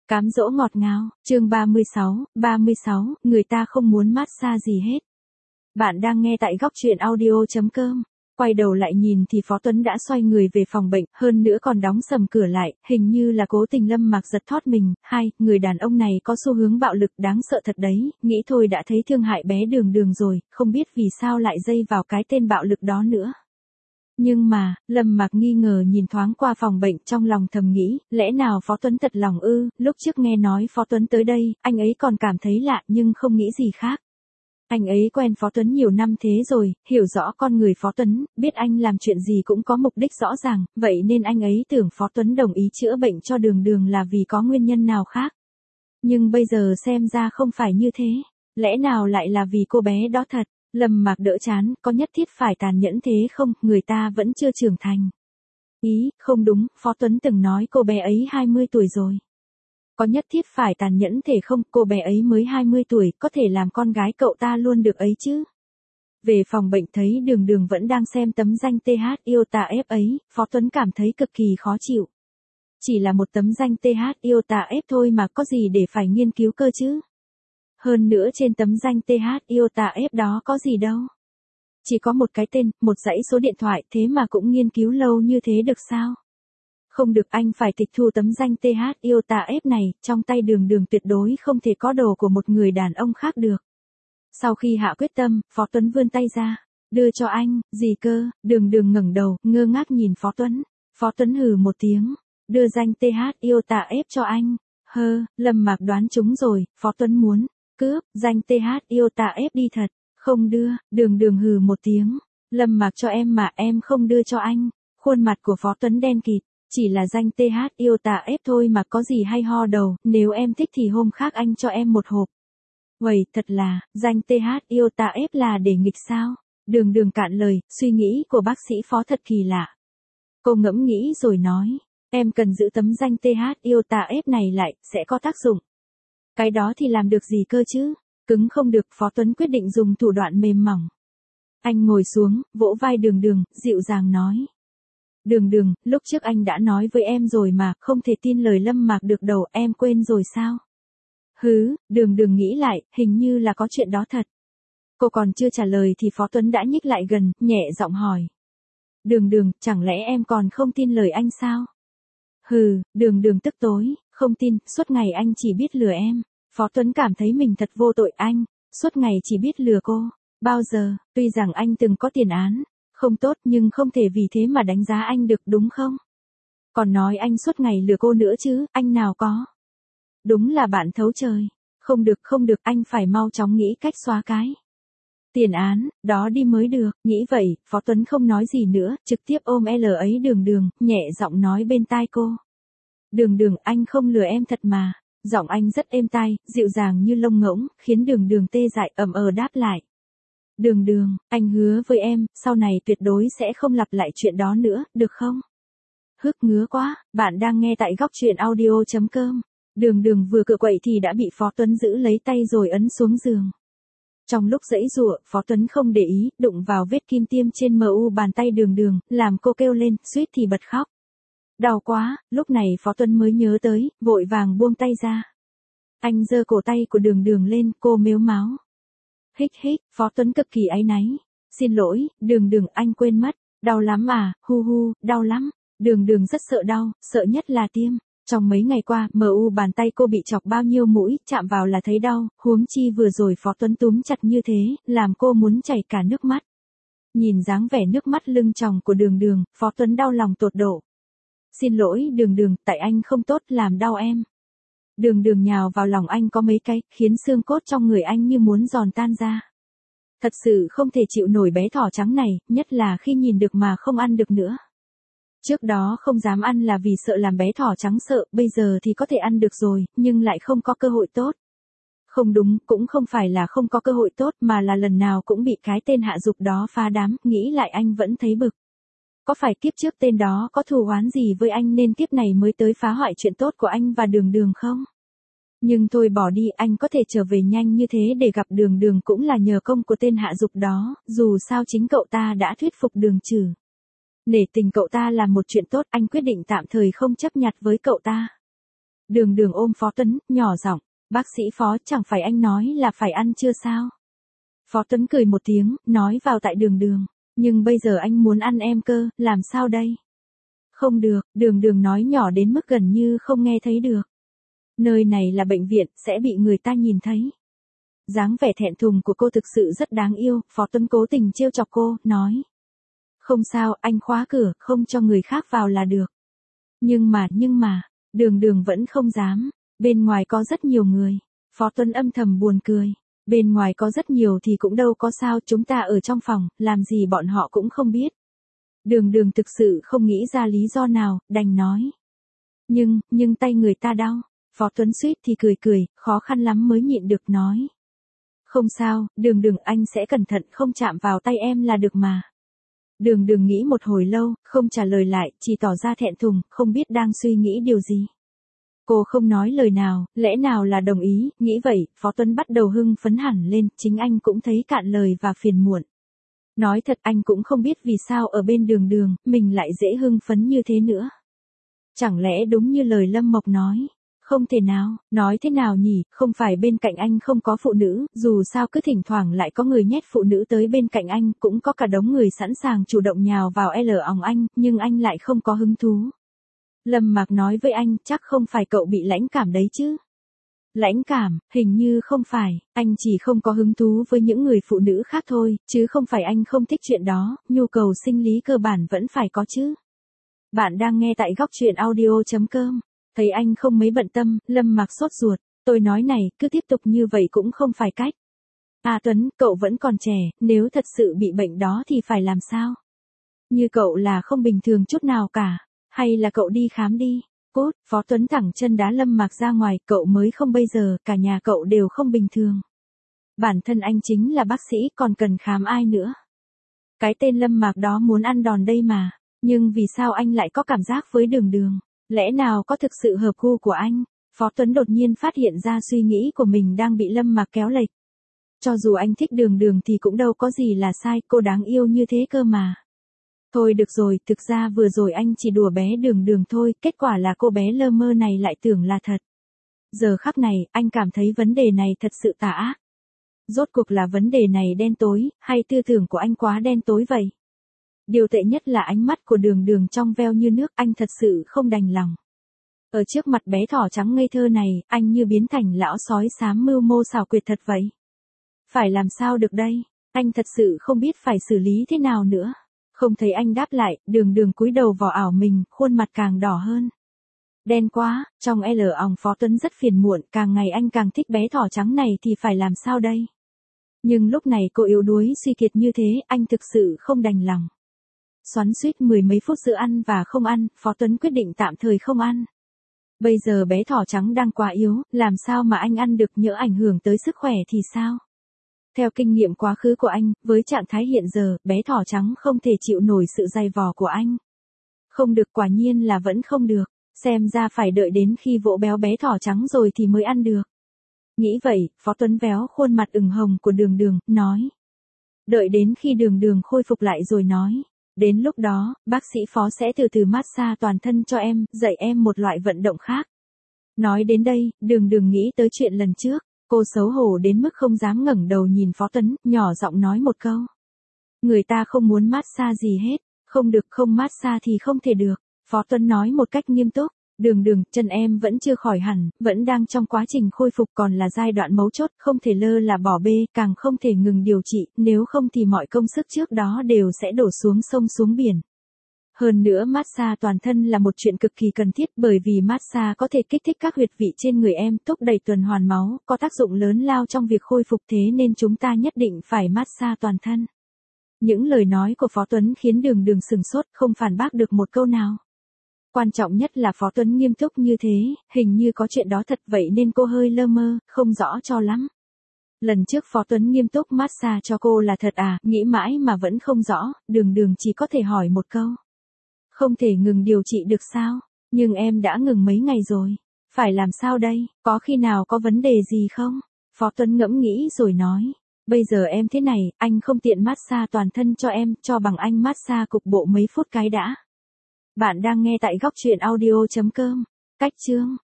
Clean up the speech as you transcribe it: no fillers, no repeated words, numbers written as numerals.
Cám dỗ ngọt ngào, chương 36, người ta không muốn massage gì hết. Bạn đang nghe tại góc truyện audio.com. Quay đầu lại nhìn thì Phó Tuấn đã xoay người về phòng bệnh, hơn nữa còn đóng sầm cửa lại, hình như là cố tình Lâm Mạc giật thót mình. Người đàn ông này có xu hướng bạo lực đáng sợ thật đấy, nghĩ thôi đã thấy thương hại bé Đường Đường rồi, không biết vì sao lại dây vào cái tên bạo lực đó nữa. Nhưng mà, Lâm Mạc nghi ngờ nhìn thoáng qua phòng bệnh, trong lòng thầm nghĩ, lẽ nào Phó Tuấn thật lòng ư? Lúc trước nghe nói Phó Tuấn tới đây, anh ấy còn cảm thấy lạ nhưng không nghĩ gì khác. Anh ấy quen Phó Tuấn nhiều năm thế rồi, hiểu rõ con người Phó Tuấn, biết anh làm chuyện gì cũng có mục đích rõ ràng, vậy nên anh ấy tưởng Phó Tuấn đồng ý chữa bệnh cho Đường Đường là vì có nguyên nhân nào khác. Nhưng bây giờ xem ra không phải như thế, lẽ nào lại là vì cô bé đó thật? Lâm Mạc đỡ chán, có nhất thiết phải tàn nhẫn thế không, người ta vẫn chưa trưởng thành. Không đúng, Phó Tuấn từng nói cô bé ấy 20 tuổi rồi. Có nhất thiết phải tàn nhẫn thể không, cô bé ấy mới 20 tuổi, có thể làm con gái cậu ta luôn được ấy chứ. Về phòng bệnh thấy Đường Đường vẫn đang xem tấm danh TH IOTA F ấy, Phó Tuấn cảm thấy cực kỳ khó chịu. Chỉ là một tấm danh TH IOTA F thôi mà có gì để phải nghiên cứu cơ chứ. Hơn nữa trên tấm danh TH IOTA F đó có gì đâu. Chỉ có một cái tên, một dãy số điện thoại, thế mà cũng nghiên cứu lâu như thế được sao? Không được, anh phải tịch thu tấm danh TH IOTA F này, trong tay Đường Đường tuyệt đối không thể có đồ của một người đàn ông khác được. Sau khi hạ quyết tâm, Phó Tuấn vươn tay ra, đưa cho anh, gì cơ? Đường Đường ngẩng đầu, ngơ ngác nhìn Phó Tuấn. Phó Tuấn hừ một tiếng, đưa danh TH IOTA F cho anh. Lâm Mạc đoán trúng rồi, Phó Tuấn muốn cướp danh TH IOTA F đi thật, không đưa. Đường Đường hừ một tiếng, Lâm Mạc cho em mà em không đưa cho anh. Khuôn mặt của Phó Tuấn đen kịt, chỉ là danh TH IOTA F thôi mà có gì hay ho đầu, nếu em thích thì hôm khác anh cho em một hộp. Uầy, thật là, danh TH IOTA F là để nghịch sao? Đường Đường cạn lời, suy nghĩ của bác sĩ Phó thật kỳ lạ. Cô ngẫm nghĩ rồi nói, em cần giữ tấm danh TH IOTA F này lại, sẽ có tác dụng. Cái đó thì làm được gì cơ chứ? Cứng không được, Phó Tuấn quyết định dùng thủ đoạn mềm mỏng. Anh ngồi xuống, vỗ vai Đường Đường, dịu dàng nói. Đường Đường, lúc trước anh đã nói với em rồi mà, không thể tin lời Lâm Mạc được đâu, em quên rồi sao? Đường Đường nghĩ lại, hình như là có chuyện đó thật. Cô còn chưa trả lời thì Phó Tuấn đã nhích lại gần, nhẹ giọng hỏi. Đường Đường, chẳng lẽ em còn không tin lời anh sao? Đường Đường tức tối, không tin, suốt ngày anh chỉ biết lừa em. Phó Tuấn cảm thấy mình thật vô tội, anh, suốt ngày chỉ biết lừa cô. Bao giờ, tuy rằng anh từng có tiền án, không tốt nhưng không thể vì thế mà đánh giá anh được, đúng không? Còn nói anh suốt ngày lừa cô nữa chứ, anh nào có. Đúng là bạn thấu trời. Không được, anh phải mau chóng nghĩ cách xóa cái tiền án đó đi mới được. Nghĩ vậy, Phó Tuấn không nói gì nữa, trực tiếp ôm ấy Đường Đường, nhẹ giọng nói bên tai cô. Đường Đường, anh không lừa em thật mà. Giọng anh rất êm tai, dịu dàng như lông ngỗng, khiến Đường Đường tê dại, đáp lại. Đường Đường, anh hứa với em, sau này tuyệt đối sẽ không lặp lại chuyện đó nữa, được không? Ngứa quá, bạn đang nghe tại góc truyện audio.com. Đường Đường vừa cựa quậy thì đã bị Phó Tuấn giữ lấy tay rồi ấn xuống giường. Trong lúc giãy giụa, Phó Tuấn không để ý, đụng vào vết kim tiêm trên mu bàn tay Đường Đường, làm cô kêu lên, suýt thì bật khóc. Đau quá, lúc này Phó Tuấn mới nhớ tới, vội vàng buông tay ra. Anh giơ cổ tay của Đường Đường lên, cô mếu máo. Phó Tuấn cực kỳ áy náy. Xin lỗi, Đường Đường, anh quên mất. Đau lắm à, đau lắm. Đường Đường rất sợ đau, sợ nhất là tiêm. Trong mấy ngày qua, bàn tay cô bị chọc bao nhiêu mũi, chạm vào là thấy đau, huống chi vừa rồi Phó Tuấn túm chặt như thế, làm cô muốn chảy cả nước mắt. Nhìn dáng vẻ nước mắt lưng tròng của Đường Đường, Phó Tuấn đau lòng tột độ. Xin lỗi Đường Đường, tại anh không tốt làm đau em. Đường Đường nhào vào lòng anh có mấy cái, khiến xương cốt trong người anh như muốn giòn tan ra. Thật sự không thể chịu nổi bé thỏ trắng này, nhất là khi nhìn được mà không ăn được nữa. Trước đó không dám ăn là vì sợ làm bé thỏ trắng sợ, bây giờ thì có thể ăn được rồi, nhưng lại không có cơ hội tốt. Không đúng, cũng không phải là không có cơ hội tốt mà là lần nào cũng bị cái tên hạ dục đó phá đám, nghĩ lại anh vẫn thấy bực. Có phải kiếp trước tên đó có thù oán gì với anh nên kiếp này mới tới phá hoại chuyện tốt của anh và Đường Đường không? Nhưng thôi bỏ đi, anh có thể trở về nhanh như thế để gặp Đường Đường cũng là nhờ công của tên hạ dục đó, dù sao chính cậu ta đã thuyết phục Đường Trừ. Nể tình cậu ta làm một chuyện tốt, anh quyết định tạm thời không chấp nhặt với cậu ta. Đường Đường ôm Phó Tuấn, nhỏ giọng, bác sĩ Phó, chẳng phải anh nói là phải ăn chưa sao? Phó Tuấn cười một tiếng, nói vào tại Đường Đường, nhưng bây giờ anh muốn ăn em cơ, làm sao đây? Không được, Đường Đường nói nhỏ đến mức gần như không nghe thấy được. Nơi này là bệnh viện, sẽ bị người ta nhìn thấy. Dáng vẻ thẹn thùng của cô thực sự rất đáng yêu, Phó Tuấn cố tình trêu chọc cô, nói. Không sao, anh khóa cửa, không cho người khác vào là được. Nhưng mà, Đường Đường vẫn không dám, bên ngoài có rất nhiều người. Phó Tuấn âm thầm buồn cười. Bên ngoài có rất nhiều thì cũng đâu có sao, chúng ta ở trong phòng, làm gì bọn họ cũng không biết. Đường Đường thực sự không nghĩ ra lý do nào, đành nói. Nhưng tay người ta đau. Phó Tuấn suýt thì cười, khó khăn lắm mới nhịn được nói. Không sao, Đường Đường anh sẽ cẩn thận không chạm vào tay em là được mà. Đường Đường nghĩ một hồi lâu, không trả lời lại, chỉ tỏ ra thẹn thùng, không biết đang suy nghĩ điều gì. Cô không nói lời nào, lẽ nào là đồng ý, nghĩ vậy, Phó Tuấn bắt đầu hưng phấn hẳn lên, chính anh cũng thấy cạn lời và phiền muộn. Nói thật anh cũng không biết vì sao ở bên Đường Đường, mình lại dễ hưng phấn như thế nữa. Chẳng lẽ đúng như lời Lâm Mộc nói, không thể nào, nói thế nào nhỉ, không phải bên cạnh anh không có phụ nữ, dù sao cứ thỉnh thoảng lại có người nhét phụ nữ tới bên cạnh anh, cũng có cả đống người sẵn sàng chủ động nhào vào òng anh, nhưng anh lại không có hứng thú. Lâm Mạc nói với anh, chắc không phải cậu bị lãnh cảm đấy chứ. Lãnh cảm, hình như không phải, anh chỉ không có hứng thú với những người phụ nữ khác thôi, chứ không phải anh không thích chuyện đó, nhu cầu sinh lý cơ bản vẫn phải có chứ. Bạn đang nghe tại góc truyện audio.com. Thấy anh không mấy bận tâm, Lâm Mạc sốt ruột, tôi nói này, cứ tiếp tục như vậy cũng không phải cách. À Tuấn, cậu vẫn còn trẻ, nếu thật sự bị bệnh đó thì phải làm sao? Như cậu là không bình thường chút nào cả, hay là cậu đi khám đi. Cút, Phó Tuấn thẳng chân đá Lâm Mạc ra ngoài, cậu mới không bây giờ, cả nhà cậu đều không bình thường. Bản thân anh chính là bác sĩ, còn cần khám ai nữa. Cái tên Lâm Mạc đó muốn ăn đòn đây mà, nhưng vì sao anh lại có cảm giác với Đường Đường? Lẽ nào có thực sự hợp gu của anh? Phó Tuấn đột nhiên phát hiện ra suy nghĩ của mình đang bị Lâm Mạc kéo lệch. Cho dù anh thích Đường Đường thì cũng đâu có gì là sai, cô đáng yêu như thế cơ mà. Thôi được rồi, thực ra vừa rồi anh chỉ đùa bé Đường Đường thôi, kết quả là cô bé lơ mơ này lại tưởng là thật. Giờ khắc này, anh cảm thấy vấn đề này thật sự tà ác. Rốt cuộc là vấn đề này đen tối, hay tư tưởng của anh quá đen tối vậy? Điều tệ nhất là ánh mắt của Đường Đường trong veo như nước, anh thật sự không đành lòng. Ở trước mặt bé thỏ trắng ngây thơ này, anh như biến thành lão sói xám mưu mô xảo quyệt thật vậy. Phải làm sao được đây? Anh thật sự không biết phải xử lý thế nào nữa. Không thấy anh đáp lại, Đường Đường cúi đầu vào ảo mình, khuôn mặt càng đỏ hơn. Đen quá, trong òng Phó Tuấn rất phiền muộn, càng ngày anh càng thích bé thỏ trắng này thì phải làm sao đây? Nhưng lúc này cô yếu đuối suy kiệt như thế, anh thực sự không đành lòng. Xoắn xuýt mười mấy phút giữa ăn và không ăn, Phó Tuấn quyết định tạm thời không ăn. Bây giờ bé thỏ trắng đang quá yếu, làm sao mà anh ăn được, nhỡ ảnh hưởng tới sức khỏe thì sao? Theo kinh nghiệm quá khứ của anh, với trạng thái hiện giờ, bé thỏ trắng không thể chịu nổi sự dày vò của anh. Không được, quả nhiên là vẫn không được, xem ra phải đợi đến khi vỗ béo bé thỏ trắng rồi thì mới ăn được. Nghĩ vậy, Phó Tuấn véo khuôn mặt ửng hồng của Đường Đường, nói. Đợi đến khi Đường Đường khôi phục lại rồi nói. Đến lúc đó, bác sĩ Phó sẽ từ từ massage toàn thân cho em, dạy em một loại vận động khác. Nói đến đây, Đường Đường nghĩ tới chuyện lần trước, cô xấu hổ đến mức không dám ngẩng đầu nhìn Phó Tuấn, nhỏ giọng nói một câu. Người ta không muốn massage gì hết, không được, không massage thì không thể được. Phó Tuấn nói một cách nghiêm túc. Đường Đường, chân em vẫn chưa khỏi hẳn, vẫn đang trong quá trình khôi phục, còn là giai đoạn mấu chốt, không thể lơ là bỏ bê, càng không thể ngừng điều trị, nếu không thì mọi công sức trước đó đều sẽ đổ xuống sông xuống biển. Hơn nữa massage toàn thân là một chuyện cực kỳ cần thiết, bởi vì massage có thể kích thích các huyệt vị trên người em, thúc đẩy tuần hoàn máu, có tác dụng lớn lao trong việc khôi phục, thế nên chúng ta nhất định phải massage toàn thân. Những lời nói của Phó Tuấn khiến Đường Đường sừng sốt, không phản bác được một câu nào. Quan trọng nhất là Phó Tuấn nghiêm túc như thế, hình như có chuyện đó thật, vậy nên cô hơi lơ mơ, không rõ cho lắm. Lần trước Phó Tuấn nghiêm túc massage cho cô là thật à, nghĩ mãi mà vẫn không rõ, Đường Đường chỉ có thể hỏi một câu. Không thể ngừng điều trị được sao? Nhưng em đã ngừng mấy ngày rồi. Phải làm sao đây? Có khi nào có vấn đề gì không? Phó Tuấn ngẫm nghĩ rồi nói. Bây giờ em thế này, anh không tiện massage toàn thân cho em, cho bằng anh massage cục bộ mấy phút cái đã. Bạn đang nghe tại góc truyện audio.com. Cách chương